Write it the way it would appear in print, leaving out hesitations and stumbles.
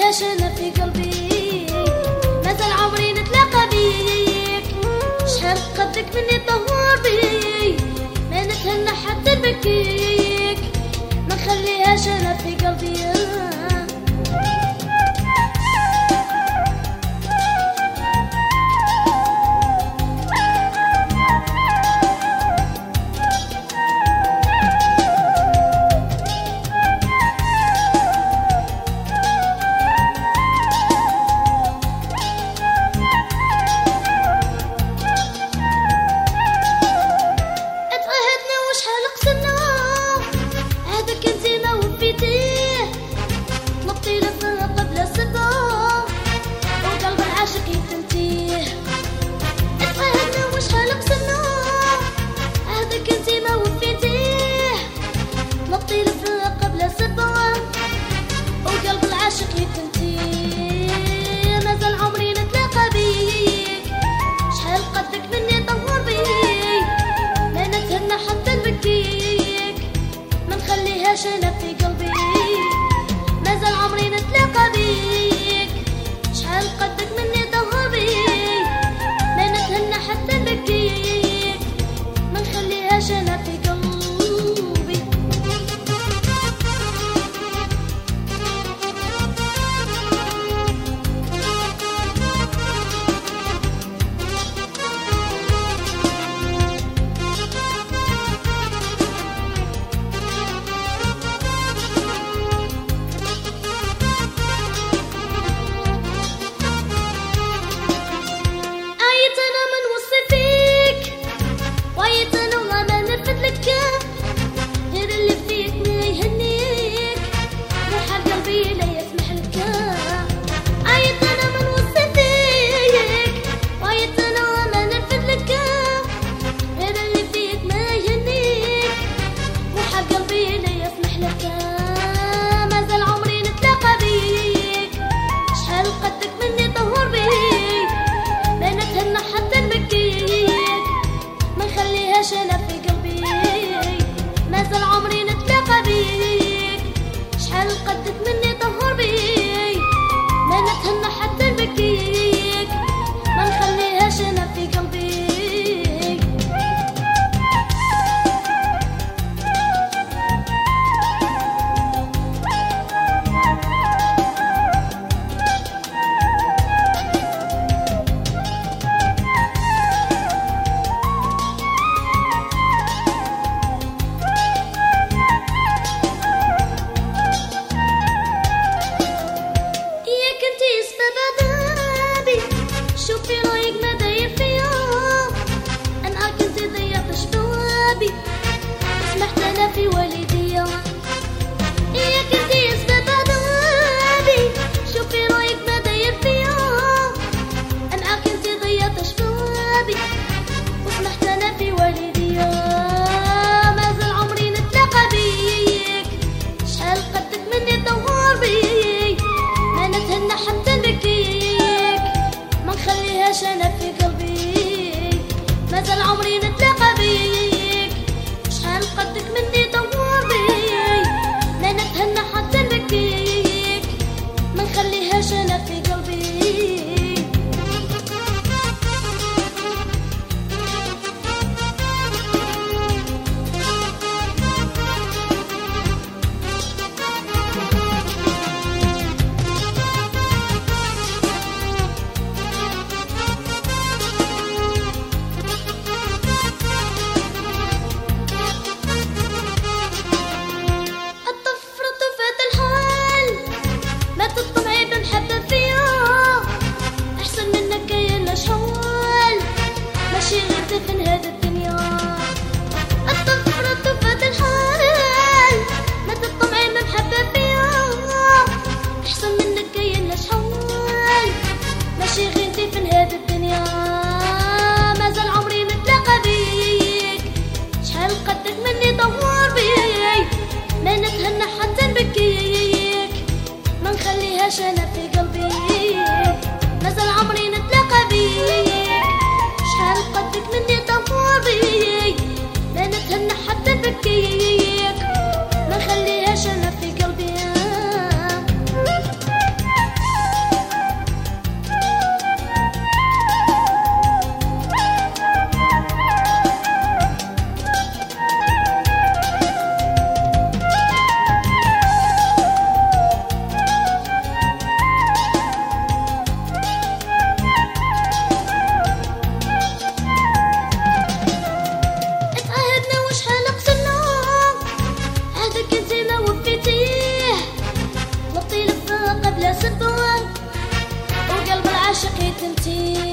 نخليهاش انا في قلبي، مازال عمري نتلاقى بيك. شحال قدك مني طهور بي، ما نتهنى حتى نبكيك، ما نخليهاش انا في قلبي. انا في قلبي مازال عمري نتلاقى بيك، شحال قدك مني ضهر بيك، ما نتهنى حتى نبكيك، ما نخليهاش انا في قلبي. انا في قلبي مازال عمري نتلاقى بيك، شحال قدك مني ضهر بيك، ما نتهنى حتى نبكيك، ما نخليهاش انا في قلبي. شوفي رايك ما داير فيا، انا كنت ضيعت شبابي وسمحت انا في والديا، يا كنتي سبب عذابي. شوفي رايك ما داير فيا، انا كنت ضيعت شبابي وسمحت انا في والديا، مازال عمري نتلاقى بيك، شحال قدك مني ضهر بيك، ما نتهنى حتى نبكيك، ما نخليهاش انا في قلبي، مازال عمري نتلاقى بيك، شحال قدك مني دور بيك، ما نتهنى حتى نبكيك، ما نخليهاش انا في قلبي. من هذا الدنيا الطفرة طفت الحال، ما تطمعي من محبة فيها، أحسن منك كاين شحال، ماشي غير في هذا الدنيا، مازال عمري نتلاقى بيك، شحال قدك مني ضهور بيك، ما نتهنى حتى نبكيك، ما نخليهاش أنا في قلبي، مازال عمري نتلاقى بيك، شحال قدك مني ضهور بيك، ما نتهنى حتى نبكيك، ما نخليهاش انا في قلبي. السبوة وقلب العاشق يتمتي.